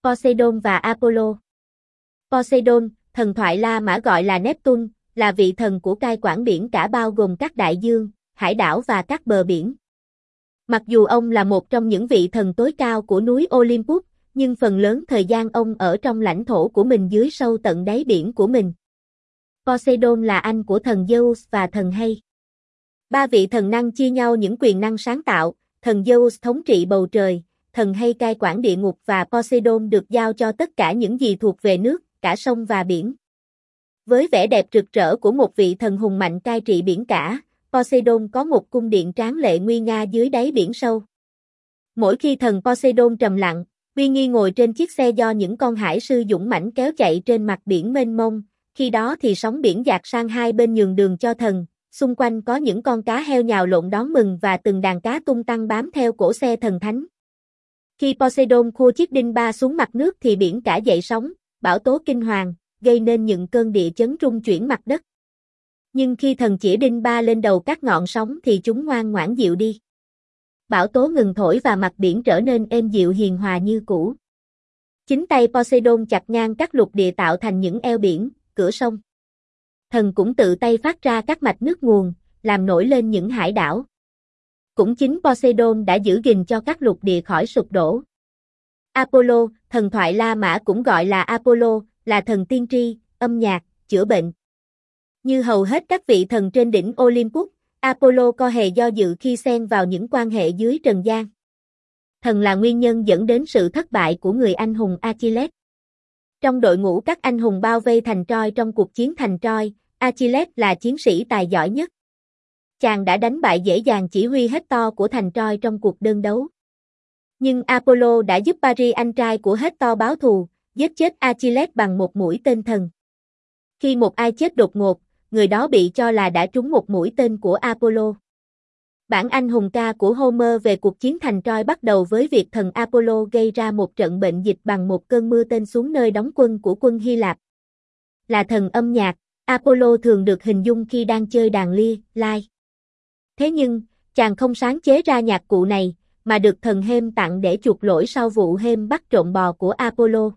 Poseidon và Apollo. Poseidon, thần thoại La Mã gọi là Neptune, là vị thần của cai quản biển cả bao gồm các đại dương, hải đảo và các bờ biển. Mặc dù ông là một trong những vị thần tối cao của núi Olympus, nhưng phần lớn thời gian ông ở trong lãnh thổ của mình dưới sâu tận đáy biển của mình. Poseidon là anh của thần Zeus và thần Hay. Ba vị thần năng chia nhau những quyền năng sáng tạo, thần Zeus thống trị bầu trời, thần Hay cai quản địa ngục và Poseidon được giao cho tất cả những gì thuộc về nước, cả sông và biển. Với vẻ đẹp rực rỡ của một vị thần hùng mạnh cai trị biển cả, Poseidon có một cung điện tráng lệ nguy nga dưới đáy biển sâu. Mỗi khi thần Poseidon trầm lặng, uy nghi ngồi trên chiếc xe do những con hải sư dũng mãnh kéo chạy trên mặt biển mênh mông, khi đó thì sóng biển dạt sang hai bên nhường đường cho thần, xung quanh có những con cá heo nhào lộn đón mừng và từng đàn cá tung tăng bám theo cổ xe thần thánh. Khi Poseidon khua chiếc đinh ba xuống mặt nước thì biển cả dậy sóng, bão tố kinh hoàng, gây nên những cơn địa chấn rung chuyển mặt đất. Nhưng khi thần chĩa đinh ba lên đầu các ngọn sóng thì chúng ngoan ngoãn dịu đi. Bão tố ngừng thổi và mặt biển trở nên êm dịu hiền hòa như cũ. Chính tay Poseidon chặt ngang các lục địa tạo thành những eo biển, cửa sông. Thần cũng tự tay phát ra các mạch nước nguồn, làm nổi lên những hải đảo. Cũng chính Poseidon đã giữ gìn cho các lục địa khỏi sụp đổ. Apollo, thần thoại La Mã cũng gọi là Apollo, là thần tiên tri, âm nhạc, chữa bệnh. Như hầu hết các vị thần trên đỉnh Olympus, Apollo có hề do dự khi xen vào những quan hệ dưới trần gian. Thần là nguyên nhân dẫn đến sự thất bại của người anh hùng Achilles. Trong đội ngũ các anh hùng bao vây thành Troy trong cuộc chiến thành Troy, Achilles là chiến sĩ tài giỏi nhất. Chàng đã đánh bại dễ dàng chỉ huy Hector của thành Troy trong cuộc đơn đấu. Nhưng Apollo đã giúp Paris anh trai của Hector báo thù, giết chết Achilles bằng một mũi tên thần. Khi một ai chết đột ngột, người đó bị cho là đã trúng một mũi tên của Apollo. Bản anh hùng ca của Homer về cuộc chiến thành Troy bắt đầu với việc thần Apollo gây ra một trận bệnh dịch bằng một cơn mưa tên xuống nơi đóng quân của quân Hy Lạp. Là thần âm nhạc, Apollo thường được hình dung khi đang chơi đàn lyre. Thế nhưng, chàng không sáng chế ra nhạc cụ này, mà được thần Hem tặng để chuộc lỗi sau vụ Hem bắt trộm bò của Apollo.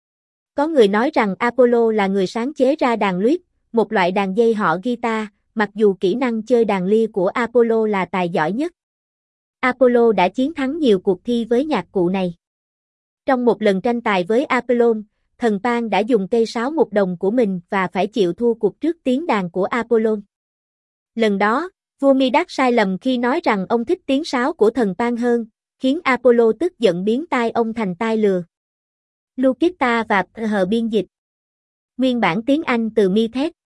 Có người nói rằng Apollo là người sáng chế ra đàn lute, một loại đàn dây họ guitar, mặc dù kỹ năng chơi đàn lyre của Apollo là tài giỏi nhất. Apollo đã chiến thắng nhiều cuộc thi với nhạc cụ này. Trong một lần tranh tài với Apollon, thần Pan đã dùng cây sáo một đồng của mình và phải chịu thua cuộc trước tiếng đàn của Apollon. Lần đó, vua Midas sai lầm khi nói rằng ông thích tiếng sáo của thần Pan hơn, khiến Apollo tức giận biến tai ông thành tai lừa. Lucista và Hờ biên dịch. Nguyên bản tiếng Anh từ Mithes.